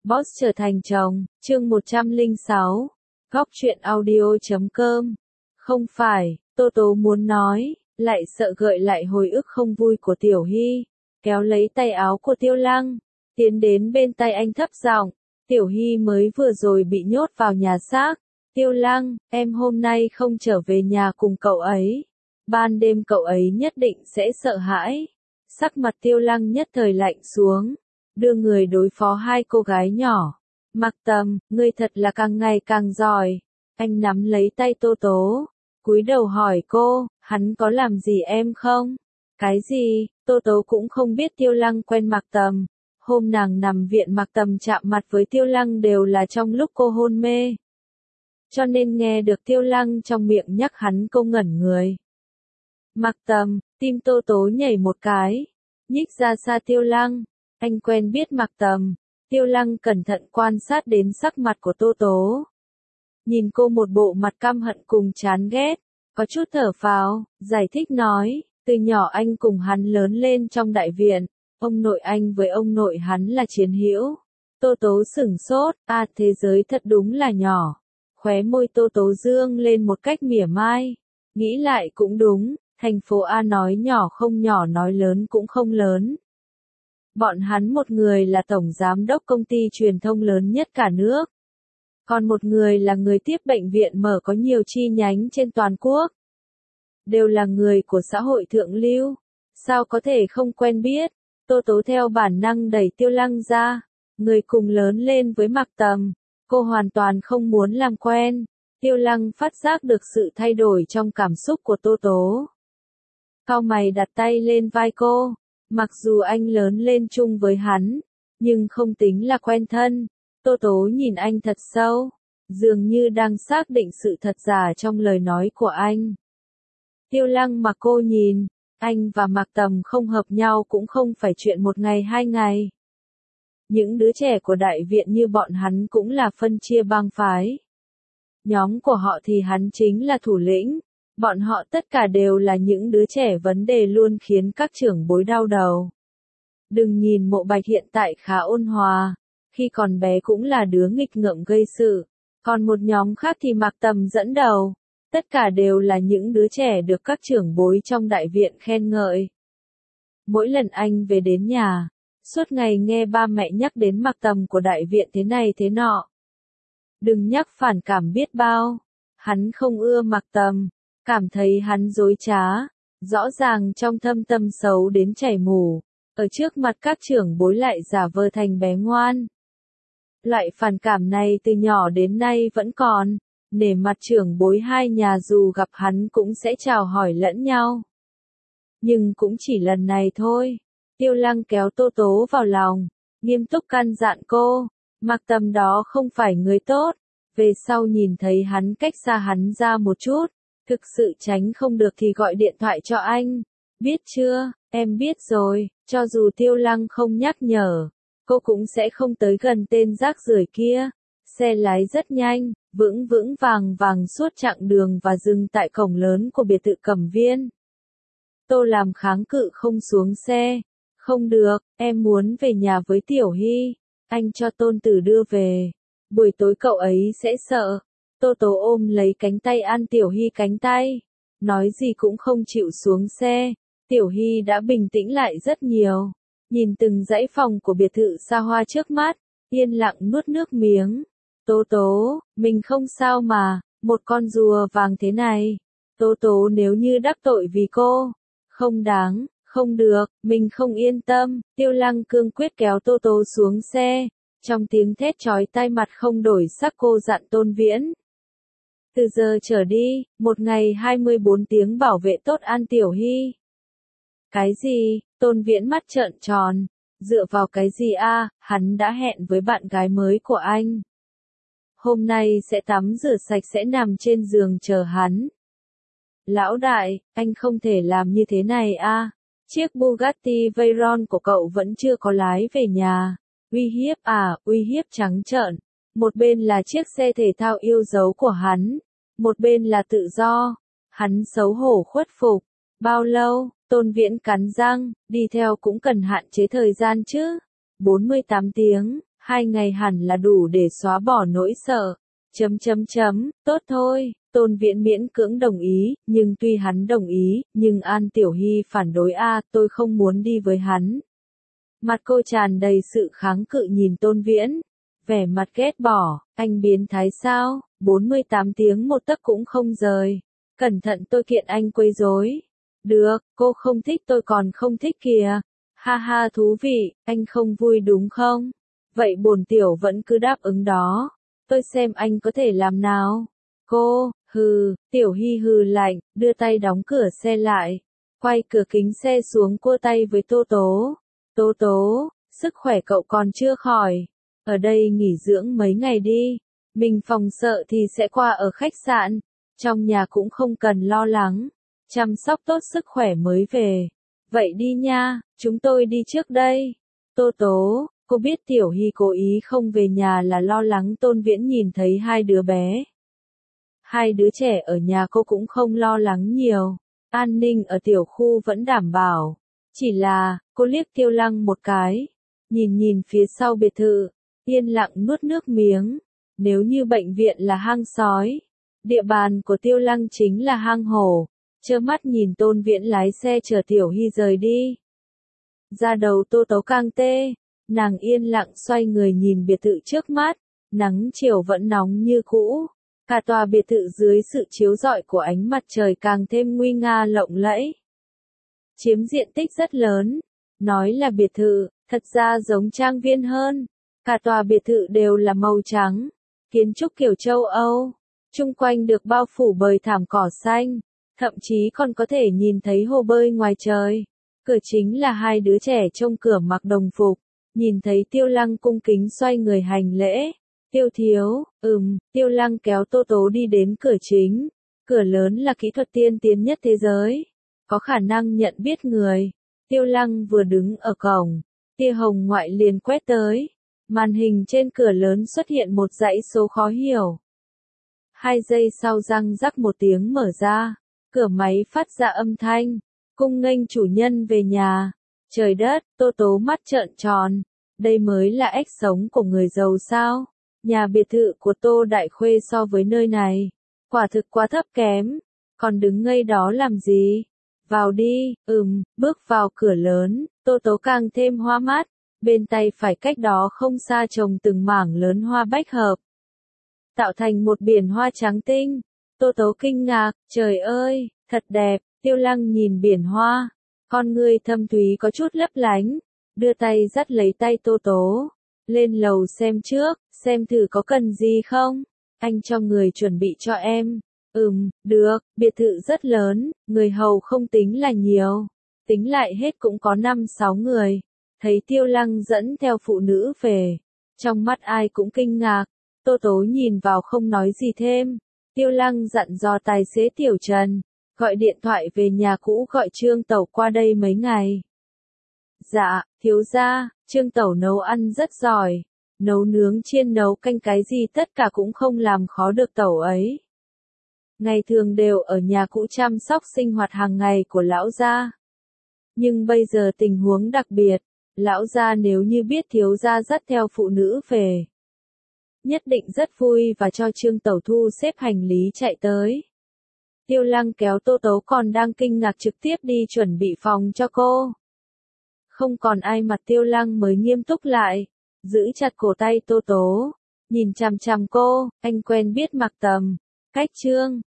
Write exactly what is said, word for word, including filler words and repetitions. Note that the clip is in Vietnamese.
Boss trở thành chồng, chương một trăm lẻ sáu, góc truyện audio chấm com. Không phải, Tô Tố muốn nói, lại sợ gợi lại hồi ức không vui của Tiểu Hy, kéo lấy tay áo của Tiêu Lăng, tiến đến bên tay anh thấp giọng, Tiểu Hy mới vừa rồi bị nhốt vào nhà xác. Tiêu Lăng, em hôm nay không trở về nhà cùng cậu ấy. Ban đêm cậu ấy nhất định sẽ sợ hãi. Sắc mặt Tiêu Lăng nhất thời lạnh xuống, đưa người đối phó hai cô gái nhỏ. Mặc Tầm, ngươi thật là càng ngày càng giỏi. Anh nắm lấy tay Tô Tố, cúi đầu hỏi cô, hắn có làm gì em không? Cái gì? Tô Tố cũng không biết Tiêu Lăng quen Mặc Tầm. Hôm nàng nằm viện Mặc Tầm chạm mặt với Tiêu Lăng đều là trong lúc cô hôn mê. Cho nên nghe được Tiêu Lăng trong miệng nhắc hắn cô ngẩn người. Mặc Tầm, tim Tô Tố nhảy một cái, nhích ra xa Tiêu Lăng. Anh quen biết Mặc Tầm. Tiêu Lăng cẩn thận quan sát đến sắc mặt của Tô Tố. Nhìn cô một bộ mặt căm hận cùng chán ghét, có chút thở phào, giải thích nói, từ nhỏ anh cùng hắn lớn lên trong đại viện, ông nội anh với ông nội hắn là chiến hữu. Tô Tố sửng sốt, à thế giới thật đúng là nhỏ. Khóe môi Tô Tố dương lên một cách mỉa mai. Nghĩ lại cũng đúng, thành phố A nói nhỏ không nhỏ nói lớn cũng không lớn. Bọn hắn một người là tổng giám đốc công ty truyền thông lớn nhất cả nước. Còn một người là người tiếp bệnh viện mở có nhiều chi nhánh trên toàn quốc. Đều là người của xã hội thượng lưu. Sao có thể không quen biết? Tô Tố theo bản năng đẩy Tiêu Lăng ra. Người cùng lớn lên với Mặc Tầm. Cô hoàn toàn không muốn làm quen. Tiêu Lăng phát giác được sự thay đổi trong cảm xúc của Tô Tố. Cau mày đặt tay lên vai cô. Mặc dù anh lớn lên chung với hắn, nhưng không tính là quen thân. Tô Tố nhìn anh thật sâu, dường như đang xác định sự thật giả trong lời nói của anh. Tiêu Lăng mà cô nhìn, anh và Mặc Tầm không hợp nhau cũng không phải chuyện một ngày hai ngày. Những đứa trẻ của đại viện như bọn hắn cũng là phân chia bang phái. Nhóm của họ thì hắn chính là thủ lĩnh. Bọn họ tất cả đều là những đứa trẻ vấn đề luôn khiến các trưởng bối đau đầu. Đừng nhìn Mộ Bạch hiện tại khá ôn hòa, khi còn bé cũng là đứa nghịch ngợm gây sự, còn một nhóm khác thì Mặc Tầm dẫn đầu. Tất cả đều là những đứa trẻ được các trưởng bối trong đại viện khen ngợi. Mỗi lần anh về đến nhà, suốt ngày nghe ba mẹ nhắc đến Mặc Tầm của đại viện thế này thế nọ. Đừng nhắc phản cảm biết bao, hắn không ưa Mặc Tầm. Cảm thấy hắn dối trá, rõ ràng trong thâm tâm xấu đến chảy mủ, ở trước mặt các trưởng bối lại giả vờ thành bé ngoan. Loại phản cảm này từ nhỏ đến nay vẫn còn, nể mặt trưởng bối hai nhà dù gặp hắn cũng sẽ chào hỏi lẫn nhau. Nhưng cũng chỉ lần này thôi. Tiêu Lăng kéo Tô Tố vào lòng, nghiêm túc căn dặn cô, Mặc Tầm đó không phải người tốt, về sau nhìn thấy hắn cách xa hắn ra một chút. Thực sự tránh không được thì gọi điện thoại cho anh. Biết chưa, em biết rồi, cho dù Tiêu Lăng không nhắc nhở, cô cũng sẽ không tới gần tên rác rưởi kia. Xe lái rất nhanh, vững vững vàng vàng suốt chặng đường và dừng tại cổng lớn của biệt thự Cẩm Viên. Tô làm kháng cự không xuống xe. Không được, em muốn về nhà với Tiểu Hy. Anh cho tôn tử đưa về. Buổi tối cậu ấy sẽ sợ. Tô Tố ôm lấy cánh tay An Tiểu Hy cánh tay, nói gì cũng không chịu xuống xe. Tiểu Hy đã bình tĩnh lại rất nhiều, nhìn từng dãy phòng của biệt thự xa hoa trước mắt, yên lặng nuốt nước miếng. Tố Tố, mình không sao mà, một con rùa vàng thế này. Tố Tố nếu như đắc tội vì cô, không đáng, không được, mình không yên tâm. Tiêu Lăng cương quyết kéo Tô Tố xuống xe, trong tiếng thét chói tai mặt không đổi sắc cô dặn Tôn Viễn. Từ giờ trở đi, một ngày hai mươi bốn tiếng bảo vệ tốt An Tiểu Hy. Cái gì? Tôn Viễn mắt trợn tròn. Dựa vào cái gì a? Hắn đã hẹn với bạn gái mới của anh. Hôm nay sẽ tắm rửa sạch sẽ nằm trên giường chờ hắn. Lão đại, anh không thể làm như thế này a. Chiếc Bugatti Veyron của cậu vẫn chưa có lái về nhà. Uy hiếp à, uy hiếp trắng trợn. Một bên là chiếc xe thể thao yêu dấu của hắn, một bên là tự do. Hắn xấu hổ khuất phục. Bao lâu? Tôn Viễn cắn răng, đi theo cũng cần hạn chế thời gian chứ. bốn mươi tám tiếng, Hai ngày hẳn là đủ để xóa bỏ nỗi sợ. Chấm chấm chấm, tốt thôi, Tôn Viễn miễn cưỡng đồng ý, nhưng tuy hắn đồng ý, nhưng An Tiểu Hy phản đối a, tôi không muốn đi với hắn. Mặt cô tràn đầy sự kháng cự nhìn Tôn Viễn, vẻ mặt ghét bỏ, anh biến thái sao, bốn mươi tám tiếng một tấc cũng không rời. Cẩn thận tôi kiện anh quấy rối. Được, cô không thích tôi còn không thích kìa. Ha ha thú vị, anh không vui đúng không? Vậy bổn tiểu vẫn cứ đáp ứng đó. Tôi xem anh có thể làm nào. Cô, hừ, Tiểu Hy hừ lạnh, đưa tay đóng cửa xe lại. Quay cửa kính xe xuống cua tay với Tô Tố. Tố Tố, sức khỏe cậu còn chưa khỏi. Ở đây nghỉ dưỡng mấy ngày đi. Mình phòng sợ thì sẽ qua ở khách sạn. Trong nhà cũng không cần lo lắng. Chăm sóc tốt sức khỏe mới về. Vậy đi nha, chúng tôi đi trước đây. Tô Tố, cô biết Tiểu Hy cố ý không về nhà là lo lắng Tôn Viễn nhìn thấy hai đứa bé. Hai đứa trẻ ở nhà cô cũng không lo lắng nhiều. An ninh ở tiểu khu vẫn đảm bảo. Chỉ là, cô liếc Tiêu Lăng một cái. Nhìn nhìn phía sau biệt thự. Yên lặng nuốt nước miếng. Nếu như bệnh viện là hang sói. Địa bàn của Tiêu Lăng chính là hang hổ. Trơ mắt nhìn Tôn Viễn lái xe chở Tiểu Hy rời đi. Da đầu Tô Tố càng tê. Nàng yên lặng xoay người nhìn biệt thự trước mắt. Nắng chiều vẫn nóng như cũ. Cả tòa biệt thự dưới sự chiếu rọi của ánh mặt trời càng thêm nguy nga lộng lẫy. Chiếm diện tích rất lớn. Nói là biệt thự, thật ra giống trang viên hơn. Cả tòa biệt thự đều là màu trắng. Kiến trúc kiểu châu Âu. Chung quanh được bao phủ bởi thảm cỏ xanh. Thậm chí còn có thể nhìn thấy hồ bơi ngoài trời. Cửa chính là hai đứa trẻ trông cửa mặc đồng phục. Nhìn thấy Tiêu Lăng cung kính xoay người hành lễ. Tiêu thiếu, ừm, Tiêu Lăng kéo Tô Tố đi đến cửa chính. Cửa lớn là kỹ thuật tiên tiến nhất thế giới. Có khả năng nhận biết người. Tiêu Lăng vừa đứng ở cổng. Tia hồng ngoại liền quét tới. Màn hình trên cửa lớn xuất hiện một dãy số khó hiểu. Hai giây sau răng rắc một tiếng mở ra. Cửa máy phát ra âm thanh. Cung nghênh chủ nhân về nhà. Trời đất, Tô Tố mắt trợn tròn. Đây mới là ếch sống của người giàu sao? Nhà biệt thự của Tô Đại Khuê so với nơi này. Quả thực quá thấp kém. Còn đứng ngây đó làm gì? Vào đi, ừm, bước vào cửa lớn. Tô Tố càng thêm hoa mắt. Bên tay phải cách đó không xa trồng từng mảng lớn hoa bách hợp. Tạo thành một biển hoa trắng tinh. Tô Tố kinh ngạc, trời ơi, thật đẹp. Tiêu Lăng nhìn biển hoa. Con người thâm thúy có chút lấp lánh. Đưa tay dắt lấy tay Tô Tố. Lên lầu xem trước, xem thử có cần gì không. Anh cho người chuẩn bị cho em. Ừm, được, biệt thự rất lớn, người hầu không tính là nhiều. Tính lại hết cũng có năm sáu người. Thấy Tiêu Lăng dẫn theo phụ nữ về. Trong mắt ai cũng kinh ngạc. Tô Tố nhìn vào không nói gì thêm. Tiêu Lăng dặn dò tài xế Tiểu Trần. Gọi điện thoại về nhà cũ gọi Trương Tẩu qua đây mấy ngày. Dạ, thiếu gia, Trương Tẩu nấu ăn rất giỏi. Nấu nướng chiên nấu canh cái gì tất cả cũng không làm khó được Tẩu ấy. Ngày thường đều ở nhà cũ chăm sóc sinh hoạt hàng ngày của lão gia. Nhưng bây giờ tình huống đặc biệt. Lão gia nếu như biết thiếu gia dắt theo phụ nữ về. Nhất định rất vui và cho Trương Tẩu thu xếp hành lý chạy tới. Tiêu Lăng kéo Tô Tố còn đang kinh ngạc trực tiếp đi chuẩn bị phòng cho cô. Không còn ai mặt Tiêu Lăng mới nghiêm túc lại. Giữ chặt cổ tay Tô Tố. Nhìn chằm chằm cô, anh quen biết Mạc Tầm. Cách Trương,